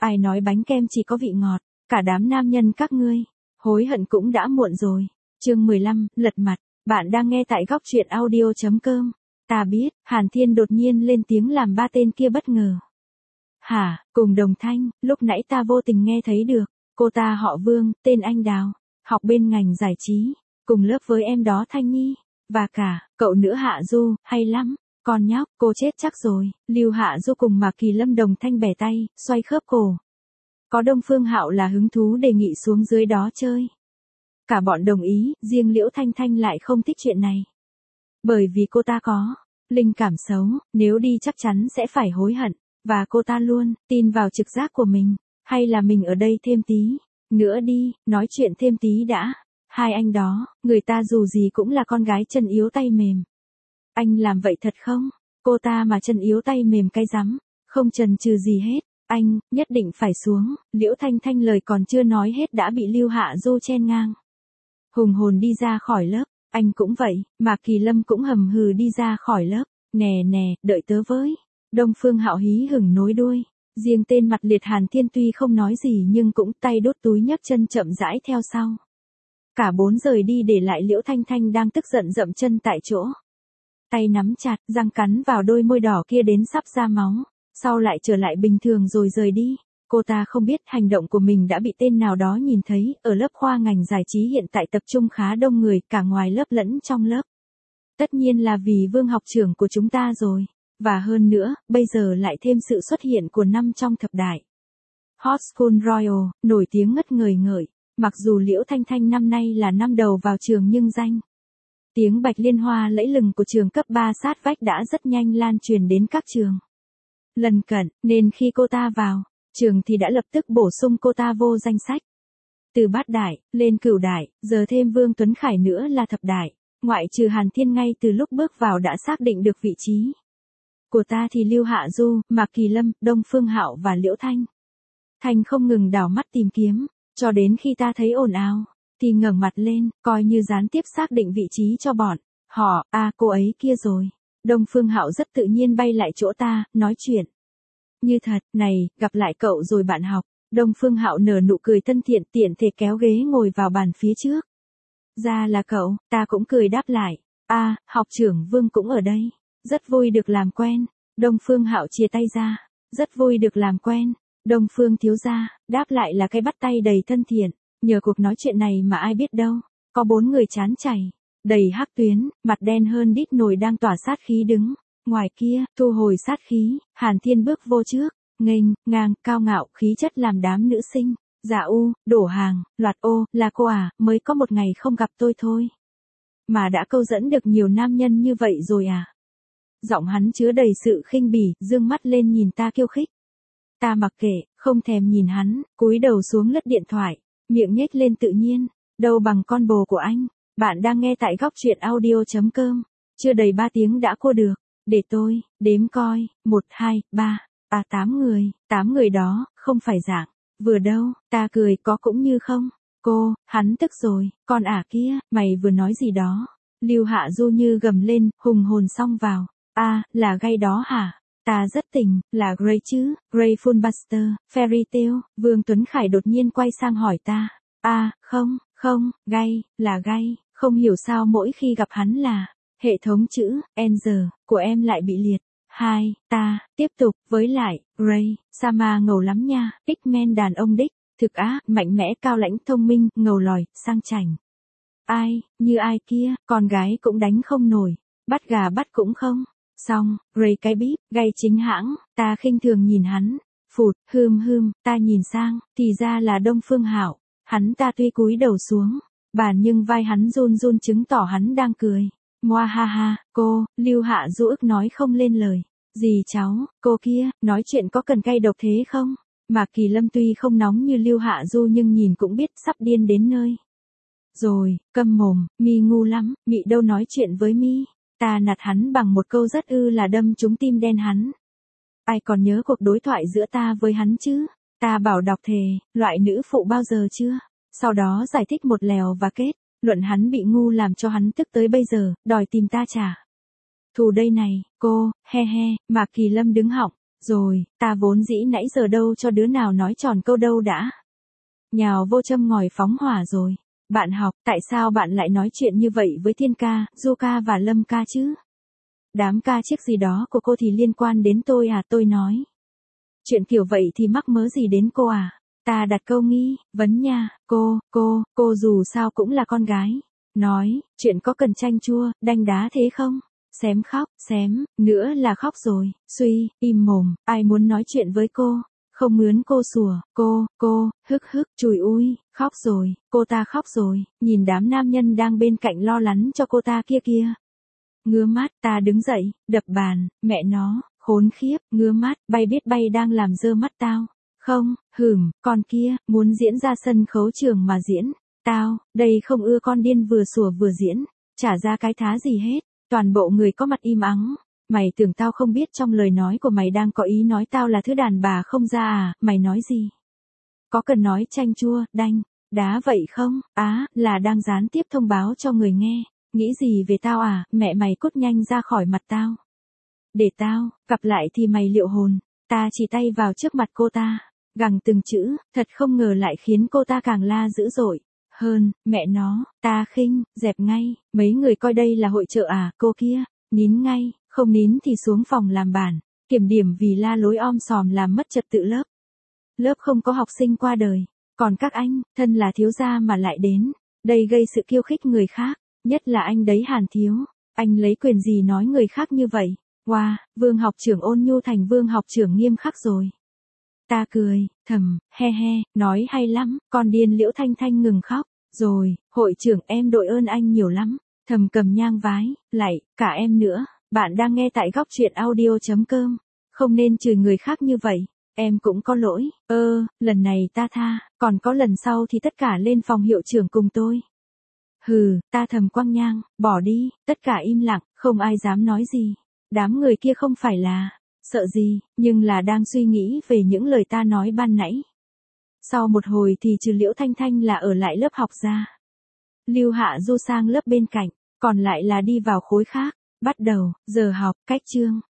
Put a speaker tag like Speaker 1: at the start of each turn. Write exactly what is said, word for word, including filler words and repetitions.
Speaker 1: Ai nói bánh kem chỉ có vị ngọt, cả đám nam nhân các ngươi, hối hận cũng đã muộn rồi. Chương mười lăm, lật mặt, bạn đang nghe tại góc truyện audio chấm com. Ta biết, Hàn Thiên đột nhiên lên tiếng làm ba tên kia bất ngờ. Hả, cùng đồng thanh, lúc nãy ta vô tình nghe thấy được, cô ta họ Vương, tên anh Đào, học bên ngành giải trí, cùng lớp với em đó Thanh Nhi, và cả, cậu nữa Hạ Du, hay lắm, con nhóc, cô chết chắc rồi. Lưu Hạ Du cùng Mạc Kỳ Lâm đồng thanh bẻ tay, xoay khớp cổ. Có Đông Phương Hạo là hứng thú đề nghị xuống dưới đó chơi. Cả bọn đồng ý, riêng Liễu Thanh Thanh lại không thích chuyện này. Bởi vì cô ta có linh cảm xấu, nếu đi chắc chắn sẽ phải hối hận, và cô ta luôn tin vào trực giác của mình, hay là mình ở đây thêm tí nữa đi, nói chuyện thêm tí đã. Hai anh đó, người ta dù gì cũng là con gái chân yếu tay mềm. Anh làm vậy thật không? Cô ta mà chân yếu tay mềm cái rắm, không chần chừ gì hết. Anh, nhất định phải xuống. Liễu Thanh Thanh lời còn chưa nói hết đã bị Lưu Hạ Du chen ngang. Hùng hồn đi ra khỏi lớp, anh cũng vậy, Mạc Kỳ Lâm cũng hầm hừ đi ra khỏi lớp. Nè nè, đợi tớ với. Đông Phương Hạo hí hửng nối đuôi. Riêng tên mặt liệt Hàn Thiên tuy không nói gì nhưng cũng tay đốt túi nhấc chân chậm rãi theo sau. Cả bốn rời đi để lại Liễu Thanh Thanh đang tức giận dậm chân tại chỗ. Tay nắm chặt, răng cắn vào đôi môi đỏ kia đến sắp ra máu. Sau lại trở lại bình thường rồi rời đi. Cô ta không biết hành động của mình đã bị tên nào đó nhìn thấy. Ở lớp khoa ngành giải trí hiện tại tập trung khá đông người, cả ngoài lớp lẫn trong lớp. Tất nhiên là vì Vương học trưởng của chúng ta rồi. Và hơn nữa, bây giờ lại thêm sự xuất hiện của năm trong thập đại. Hot School Royal, nổi tiếng ngất ngời ngợi. Mặc dù Liễu Thanh Thanh năm nay là năm đầu vào trường nhưng danh tiếng Bạch Liên Hoa lẫy lừng của trường cấp ba sát vách đã rất nhanh lan truyền đến các trường lần cận, nên khi cô ta vào trường thì đã lập tức bổ sung cô ta vô danh sách. Từ bát đại, lên cửu đại, giờ thêm Vương Tuấn Khải nữa là thập đại, ngoại trừ Hàn Thiên ngay từ lúc bước vào đã xác định được vị trí của ta thì Lưu Hạ Du, Mạc Kỳ Lâm, Đông Phương Hạo và Liễu Thanh Thanh không ngừng đảo mắt tìm kiếm, cho đến khi ta thấy ồn ào, thì ngẩng mặt lên, coi như gián tiếp xác định vị trí cho bọn họ. À, cô ấy kia rồi. Đông Phương Hạo rất tự nhiên bay lại chỗ ta, nói chuyện như thật. Này, gặp lại cậu rồi bạn học. Đông Phương Hạo nở nụ cười thân thiện, tiện thể kéo ghế ngồi vào bàn phía trước. Ra là cậu, ta cũng cười đáp lại. À, học trưởng Vương cũng ở đây. Rất vui được làm quen. Đông Phương Hạo chia tay ra. Rất vui được làm quen. Đông Phương thiếu gia, đáp lại là cái bắt tay đầy thân thiện. Nhờ cuộc nói chuyện này mà ai biết đâu, có bốn người chán chảy, đầy hắc tuyến, mặt đen hơn đít nồi đang tỏa sát khí đứng. Ngoài kia, thu hồi sát khí, Hàn Thiên bước vô trước, nghênh, ngang, cao ngạo, khí chất làm đám nữ sinh. Dạ u, đổ hàng, loạt ô, là cô à, mới có một ngày không gặp tôi thôi. Mà đã câu dẫn được nhiều nam nhân như vậy rồi à? Giọng hắn chứa đầy sự khinh bỉ, dương mắt lên nhìn ta khiêu khích. Ta mặc kệ, không thèm nhìn hắn, cúi đầu xuống lướt điện thoại, miệng nhếch lên tự nhiên, đâu bằng con bồ của anh. Bạn đang nghe tại góc truyện audio chấm com. Chưa đầy ba tiếng đã cua được, để tôi đếm coi, một, hai, ba, à tám người, tám người đó, không phải dạng vừa đâu. Ta cười, có cũng như không. Cô, hắn tức rồi, con ả kia, mày vừa nói gì đó? Lưu Hạ Du như gầm lên, hùng hồn xông vào. À, là gay đó hả? Ta rất tỉnh, là Grey chứ, Grey Fullbuster, Fairy Tail. Vương Tuấn Khải đột nhiên quay sang hỏi ta. À, không, không, gay, là gay, không hiểu sao mỗi khi gặp hắn là hệ thống chữ Angel của em lại bị liệt. Hai, ta, tiếp tục, với lại, Grey, Sama ngầu lắm nha, X-Men đàn ông đích, thực á, mạnh mẽ cao lãnh thông minh, ngầu lòi, sang chảnh. Ai, như ai kia, con gái cũng đánh không nổi, bắt gà bắt cũng không. Xong, Grey cái bíp, gay chính hãng, ta khinh thường nhìn hắn, phụt, hươm hươm, ta nhìn sang, thì ra là Đông Phương Hạo, hắn ta tuy cúi đầu xuống bàn nhưng vai hắn run run chứng tỏ hắn đang cười. Moa ha ha, cô, Lưu Hạ Du ức nói không lên lời. Gì cháu, cô kia, nói chuyện có cần cay độc thế không? Mạc Kỳ Lâm tuy không nóng như Lưu Hạ Du nhưng nhìn cũng biết sắp điên đến nơi. Rồi, câm mồm, mi ngu lắm, mị đâu nói chuyện với mi. Ta nạt hắn bằng một câu rất ư là đâm trúng tim đen hắn. Ai còn nhớ cuộc đối thoại giữa ta với hắn chứ? Ta bảo đọc thề, loại nữ phụ bao giờ chưa? Sau đó giải thích một lèo và kết, luận hắn bị ngu làm cho hắn tức tới bây giờ, đòi tìm ta trả thù đây này, cô, he he. Mạc Kỳ Lâm đứng họng, Rồi, ta vốn dĩ nãy giờ đâu cho đứa nào nói tròn câu đâu đã. Nhào vô châm ngòi phóng hỏa rồi. Bạn học, tại sao bạn lại nói chuyện như vậy với Thiên ca, Du ca và Lâm ca chứ? Đám ca chiếc gì đó của cô thì liên quan đến tôi à, tôi nói. Chuyện kiểu vậy thì mắc mớ gì đến cô à? Ta đặt câu nghi, vấn nha, cô, cô, cô dù sao cũng là con gái. Nói, chuyện có cần chanh chua, đanh đá thế không? Xém khóc, xém, nữa là khóc rồi, suy, im mồm, ai muốn nói chuyện với cô? Không mướn cô sủa, cô, cô, hức hức, chùi ui, khóc rồi, cô ta khóc rồi, nhìn đám nam nhân đang bên cạnh lo lắng cho cô ta kia kia. Ngứa mắt, ta đứng dậy, đập bàn, mẹ nó, khốn khiếp, ngứa mắt, bay biết bay đang làm dơ mắt tao. Không, hửm, con kia, muốn diễn ra sân khấu trường mà diễn. Tao, đây không ưa con điên vừa sủa vừa diễn, chả ra cái thá gì hết. Toàn bộ người có mặt im ắng. Mày tưởng tao không biết trong lời nói của mày đang có ý nói tao là thứ đàn bà không ra à, mày nói gì? Có cần nói chanh chua, đanh, đá vậy không? Á, là đang gián tiếp thông báo cho người nghe. Nghĩ gì về tao à, mẹ mày cút nhanh ra khỏi mặt tao. Để tao, gặp lại thì mày liệu hồn. Ta chỉ tay vào trước mặt cô ta, gằn từng chữ, thật không ngờ lại khiến cô ta càng la dữ dội. Hơn, mẹ nó, ta khinh, dẹp ngay, mấy người coi đây là hội chợ à, cô kia, nín ngay, không nín thì xuống phòng làm bản, kiểm điểm vì la lối om sòm làm mất trật tự lớp. Lớp không có học sinh qua đời, còn các anh, thân là thiếu gia mà lại đến, đây gây sự khiêu khích người khác, nhất là anh đấy Hàn thiếu, anh lấy quyền gì nói người khác như vậy, wow, Vương học trưởng ôn nhu thành Vương học trưởng nghiêm khắc rồi. Ta cười, thầm, he he, nói hay lắm, con điên Liễu Thanh Thanh ngừng khóc, rồi, hội trưởng em đội ơn anh nhiều lắm, thầm cầm nhang vái, lạy, cả em nữa, bạn đang nghe tại góc truyện audio.com, không nên chửi người khác như vậy, em cũng có lỗi, ơ, lần này ta tha, còn có lần sau thì tất cả lên phòng hiệu trưởng cùng tôi. Hừ, ta thầm quăng nhang, bỏ đi, tất cả im lặng, không ai dám nói gì, đám người kia không phải là... sợ gì, nhưng là đang suy nghĩ về những lời ta nói ban nãy. Sau một hồi thì trừ Liễu Thanh Thanh là ở lại lớp học ra. Lưu Hạ Du sang lớp bên cạnh, còn lại là đi vào khối khác, bắt đầu, giờ học, cách chương.